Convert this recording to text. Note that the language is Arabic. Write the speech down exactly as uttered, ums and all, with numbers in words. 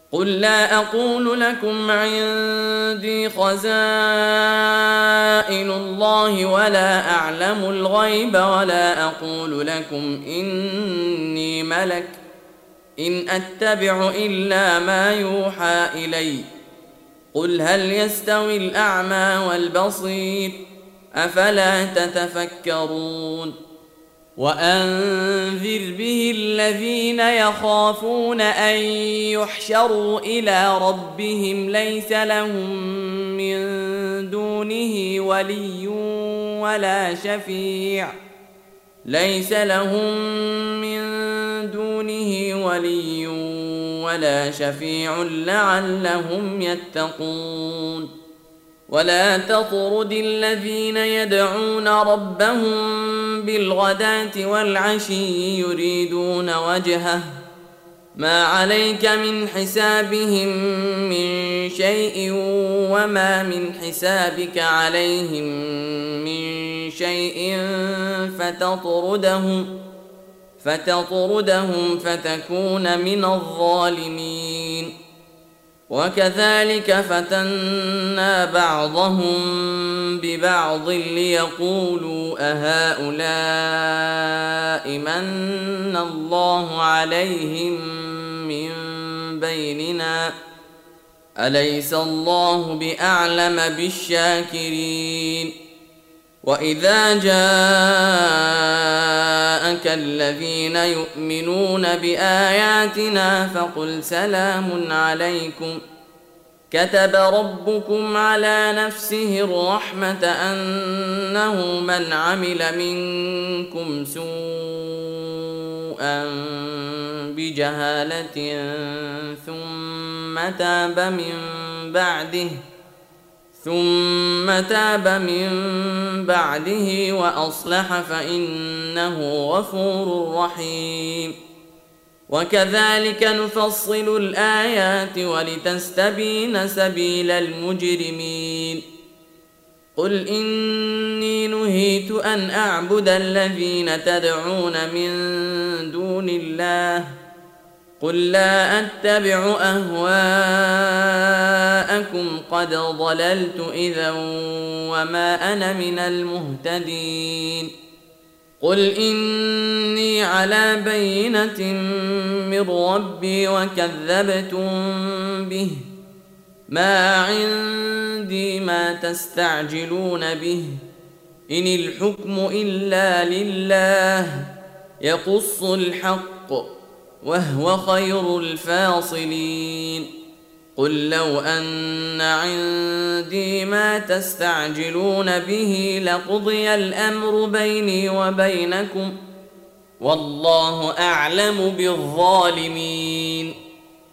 قل لا أقول لكم عندي خزائن الله ولا أعلم الغيب ولا أقول لكم إني ملك إن أتبع إلا ما يوحى إلي. قل هل يستوي الأعمى والبصير أفلا تتفكرون. وأنذر به الذين يخافون أن يحشروا إلى ربهم ليس لهم من دونه ولي ولا شفيع ليس لهم من دونه ولي ولا شفيع لعلهم يتقون. ولا تطرد الذين يدعون ربهم بالغداة والعشي يريدون وجهه ما عليك من حسابهم من شيء وما من حسابك عليهم من شيء فتطردهم فتطردهم فتكون من الظالمين. وكذلك فتنا بعضهم ببعض ليقولوا أهؤلاء من الله عليهم من بيننا أليس الله بأعلم بالشاكرين. وإذا جاءك الذين يؤمنون بآياتنا فقل سلام عليكم كتب ربكم على نفسه الرحمة أنه من عمل منكم سوءا بجهالة ثم تاب من بعده ثم تاب من بعده وأصلح فإنه غفور رحيم. وكذلك نفصل الآيات ولتستبين سبيل المجرمين. قل إني نهيت أن أعبد الذين تدعون من دون الله قل لا أتبع أهواءكم قد ضللت إذا وما أنا من المهتدين. قل إني على بينة من ربي وكذبتم به ما عندي ما تستعجلون به إن الحكم إلا لله يقص الحق وهو خير الفاصلين. قل لو أن عندي ما تستعجلون به لقضي الأمر بيني وبينكم والله أعلم بالظالمين.